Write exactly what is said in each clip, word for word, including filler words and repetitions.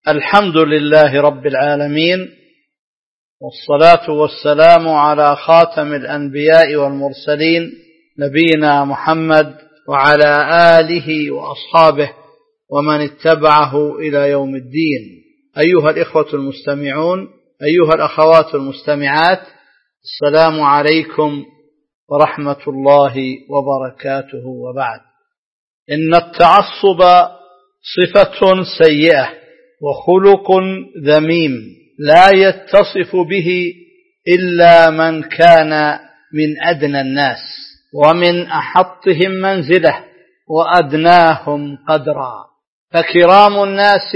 الحمد لله رب العالمين، والصلاة والسلام على خاتم الأنبياء والمرسلين نبينا محمد وعلى آله وأصحابه ومن اتبعه إلى يوم الدين. أيها الإخوة المستمعون، أيها الأخوات المستمعات، السلام عليكم ورحمة الله وبركاته. وبعد، إن التعصب صفة سيئة وخلق ذميم لا يتصف به إلا من كان من أدنى الناس ومن أحطهم منزلة وأدناهم قدرا، فكرام الناس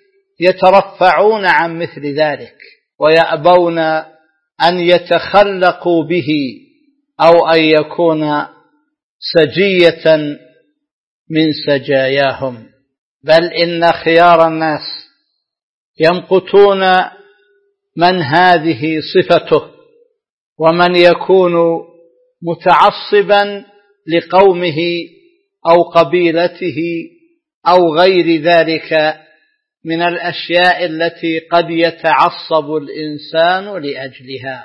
يترفعون عن مثل ذلك ويأبون أن يتخلقوا به أو أن يكون سجية من سجاياهم، بل إن خيار الناس يمقتون من هذه صفته، ومن يكون متعصبا لقومه أو قبيلته أو غير ذلك من الأشياء التي قد يتعصب الإنسان لأجلها.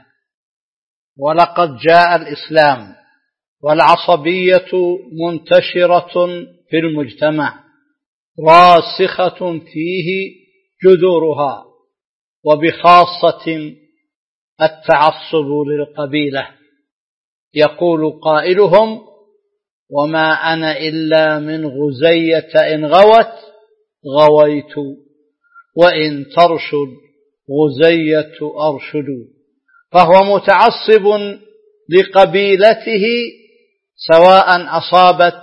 ولقد جاء الإسلام والعصبية منتشرة في المجتمع راسخة فيه جذورها، وبخاصة التعصب للقبيلة. يقول قائلهم: وما أنا إلا من غزية إن غوت غويت، وإن ترشد غزية أرشد. فهو متعصب لقبيلته سواء أصابت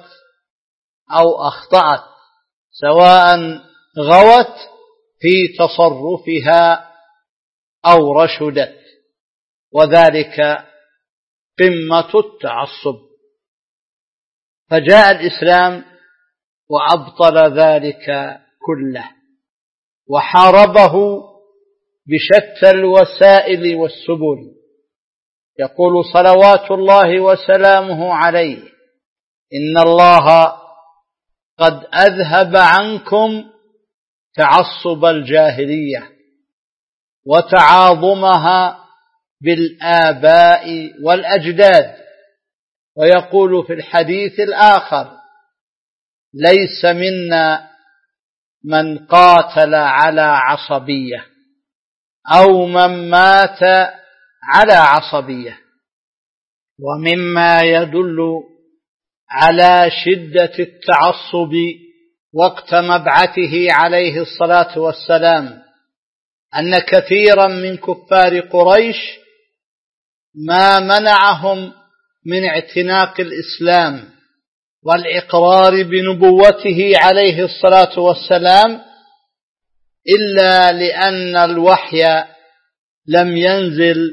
أو أخطأت، سواء غوت في تصرفها أو رشدت، وذلك قمة التعصب. فجاء الإسلام وأبطل ذلك كله وحاربه بشتى الوسائل والسبل. يقول صلوات الله وسلامه عليه: إن الله قد أذهب عنكم تعصب الجاهلية وتعاظمها بالآباء والأجداد. ويقول في الحديث الآخر: ليس منا من قاتل على عصبية أو من مات على عصبية. ومما يدل على شدة التعصب وقت مبعثه عليه الصلاة والسلام أن كثيرا من كفار قريش ما منعهم من اعتناق الإسلام والإقرار بنبوته عليه الصلاة والسلام إلا لأن الوحي لم ينزل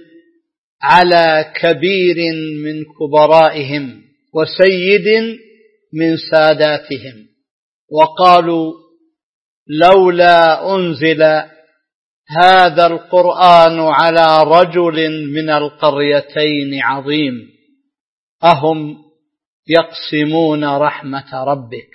على كبير من كبرائهم وسيد من ساداتهم، وقالوا: لولا أنزل هذا القرآن على رجل من القريتين عظيم أهم يقسمون رحمة ربك.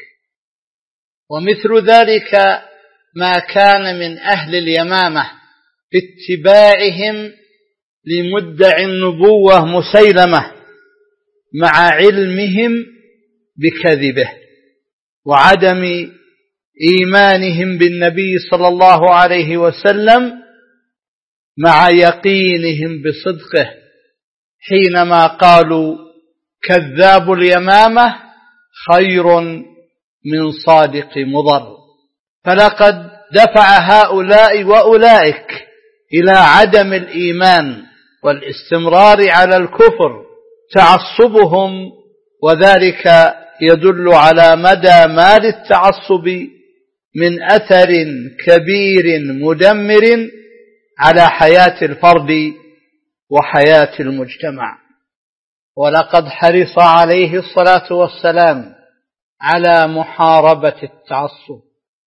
ومثل ذلك ما كان من أهل اليمامة في اتباعهم لمدعي النبوة مسيلمة مع علمهم بكذبه وعدم إيمانهم بالنبي صلى الله عليه وسلم مع يقينهم بصدقه، حينما قالوا: كذاب اليمامة خير من صادق مضر. فلقد دفع هؤلاء وأولئك إلى عدم الإيمان والاستمرار على الكفر تعصبهم، وذلك يدل على مدى ما للتعصب من أثر كبير مدمر على حياة الفرد وحياة المجتمع. ولقد حرص عليه الصلاة والسلام على محاربة التعصب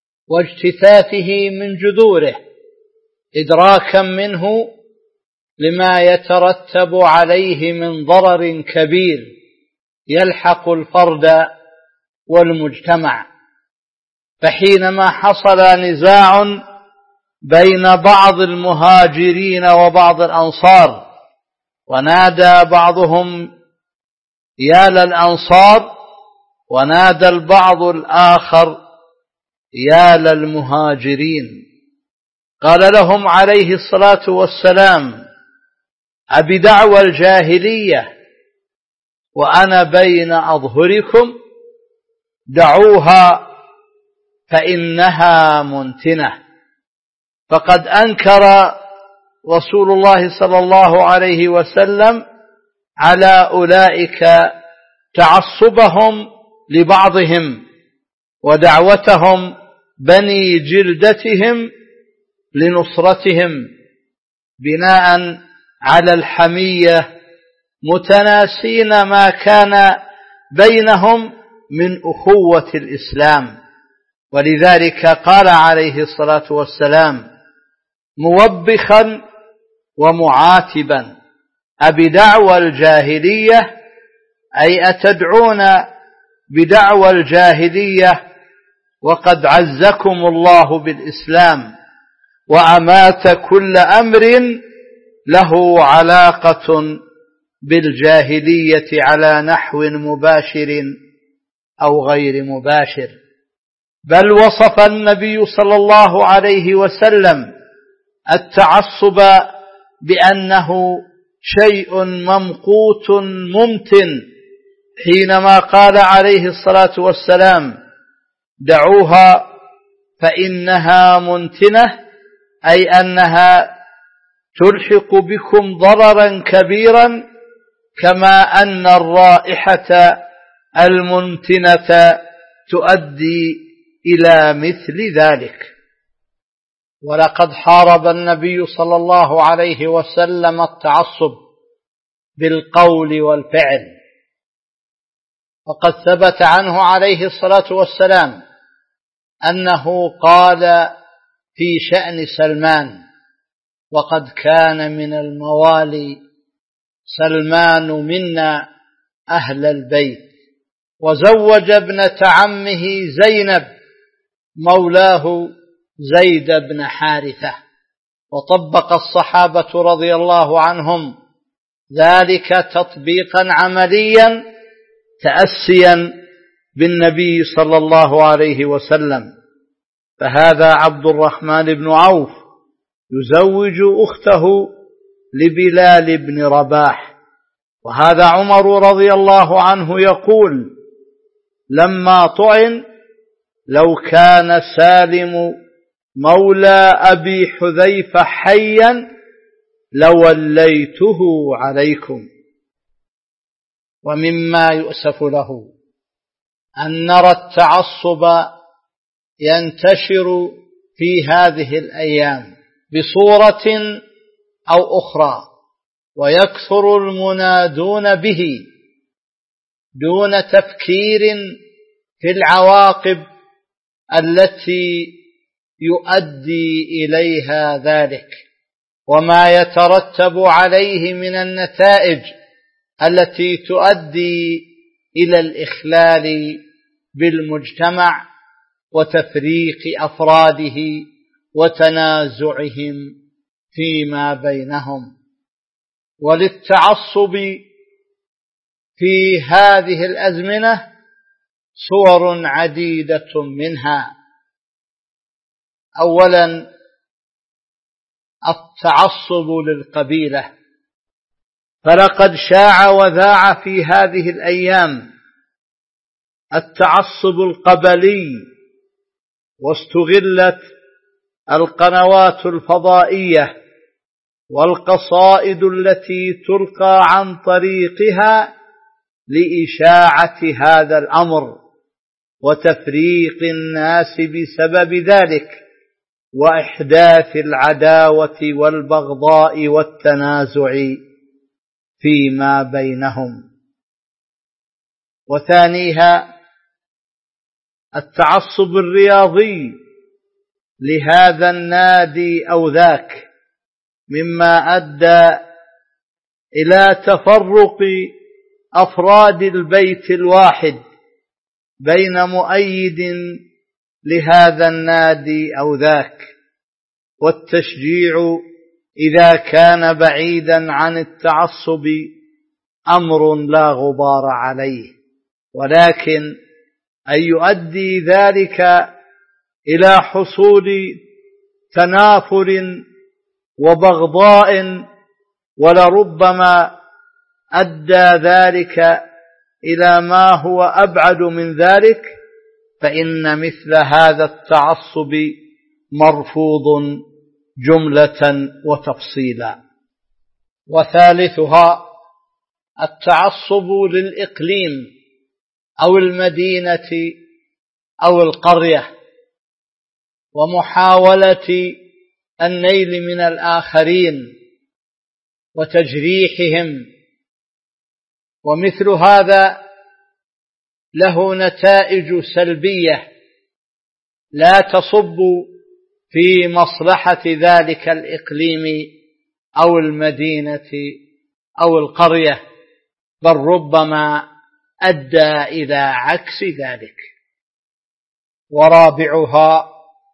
واجتثاثه من جذوره، إدراكا منه لما يترتب عليه من ضرر كبير يلحق الفرد والمجتمع. فحينما حصل نزاع بين بعض المهاجرين وبعض الأنصار، ونادى بعضهم يا للأنصار، ونادى البعض الآخر يا للمهاجرين. قال لهم عليه الصلاة والسلام: أبدعوى الجاهلية وأنا بين أظهركم؟ دعوها فإنها منتنة. فقد أنكر رسول الله صلى الله عليه وسلم على أولئك تعصبهم لبعضهم ودعوتهم بني جلدتهم لنصرتهم بناء على الحمية، متناسين ما كان بينهم من أخوة الإسلام. ولذلك قال عليه الصلاة والسلام موبخا ومعاتبا: أبدعوى الجاهلية، أي أتدعون بدعوى الجاهلية وقد عزكم الله بالإسلام وأمات كل أمر له علاقة بالجاهلية على نحو مباشر أو غير مباشر. بل وصف النبي صلى الله عليه وسلم التعصب بأنه شيء ممقوت ممتن، حينما قال عليه الصلاة والسلام: دعوها فإنها منتنة، أي أنها تلحق بكم ضررا كبيرا، كما أن الرائحة المنتنة تؤدي إلى مثل ذلك. ولقد حارب النبي صلى الله عليه وسلم التعصب بالقول والفعل، وقد ثبت عنه عليه الصلاة والسلام أنه قال في شأن سلمان: وقد كان من الموالي سلمان منا أهل البيت، وزوج ابنة عمه زينب مولاه زيد بن حارثة. وطبق الصحابة رضي الله عنهم ذلك تطبيقا عمليا تأسيا بالنبي صلى الله عليه وسلم. فهذا عبد الرحمن بن عوف يزوج أخته لبلال بن رباح، وهذا عمر رضي الله عنه يقول: لما طعن: لو كان سالم مولى أبي حذيفة حيا لوليته عليكم. ومما يؤسف له أن نرى التعصب ينتشر في هذه الأيام بصورة أو أخرى، ويكثر المنادون به دون تفكير في العواقب التي يؤدي إليها ذلك، وما يترتب عليه من النتائج التي تؤدي إلى الإخلال بالمجتمع وتفريق أفراده وتنازعهم فيما بينهم. وللتعصب في هذه الأزمنة صور عديدة منها. أولا، التعصب للقبيلة، فلقد شاع وذاع في هذه الأيام التعصب القبلي، واستغلت القنوات الفضائية والقصائد التي تلقى عن طريقها لإشاعة هذا الأمر وتفريق الناس بسبب ذلك، وإحداث العداوة والبغضاء والتنازع فيما بينهم. وثانيها التعصب الرياضي لهذا النادي أو ذاك، مما أدى إلى تفرق أفراد البيت الواحد بين مؤيد لهذا النادي أو ذاك، والتشجيع إذا كان بعيدا عن التعصب أمر لا غبار عليه، ولكن أن يؤدي ذلك إلى حصول تنافر وبغضاء، ولربما أدى ذلك إلى ما هو أبعد من ذلك، فإن مثل هذا التعصب مرفوض جملة وتفصيلا. وثالثها التعصب للإقليم أو المدينة أو القرية، ومحاولة النيل من الآخرين وتجريحهم، ومثل هذا له نتائج سلبية لا تصب في مصلحة ذلك الإقليم أو المدينة أو القرية، بل ربما أدى إلى عكس ذلك. ورابعها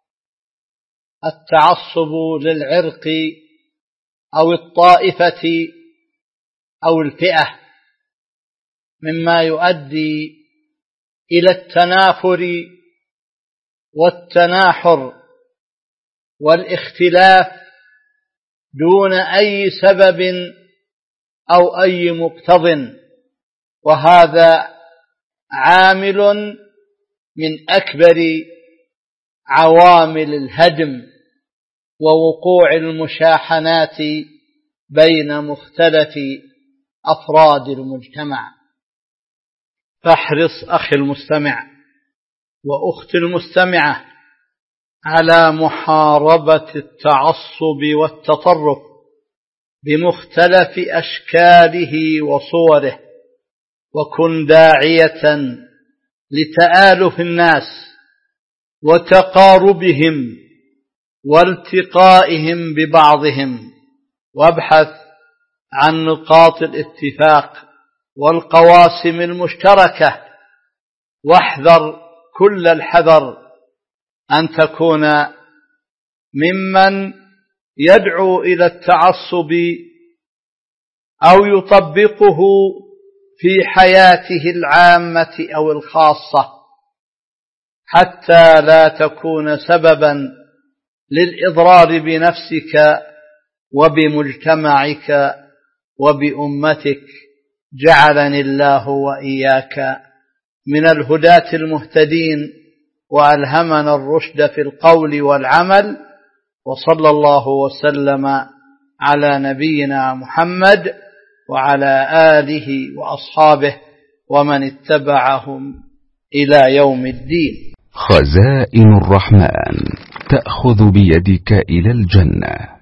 التعصب للعرق أو الطائفة أو الفئة، مما يؤدي إلى التنافر والتناحر والاختلاف دون أي سبب أو أي مقتض، وهذا عامل من أكبر عوامل الهدم ووقوع المشاحنات بين مختلف أفراد المجتمع. فاحرص أخي المستمع وأختي المستمعة على محاربة التعصب والتطرف بمختلف أشكاله وصوره، وكن داعية لتآلف الناس وتقاربهم والتقائهم ببعضهم، وابحث عن نقاط الاتفاق والقواسم المشتركة، واحذر كل الحذر أن تكون ممن يدعو إلى التعصب أو يطبقه في حياته العامة أو الخاصة، حتى لا تكون سببا للإضرار بنفسك وبمجتمعك وبأمتك. جعلني الله وإياك من الهداة المهتدين، وألهمنا الرشد في القول والعمل، وصلى الله وسلم على نبينا محمد وعلى آله وأصحابه ومن اتبعهم إلى يوم الدين. خزائن الرحمن تأخذ بيدك إلى الجنة.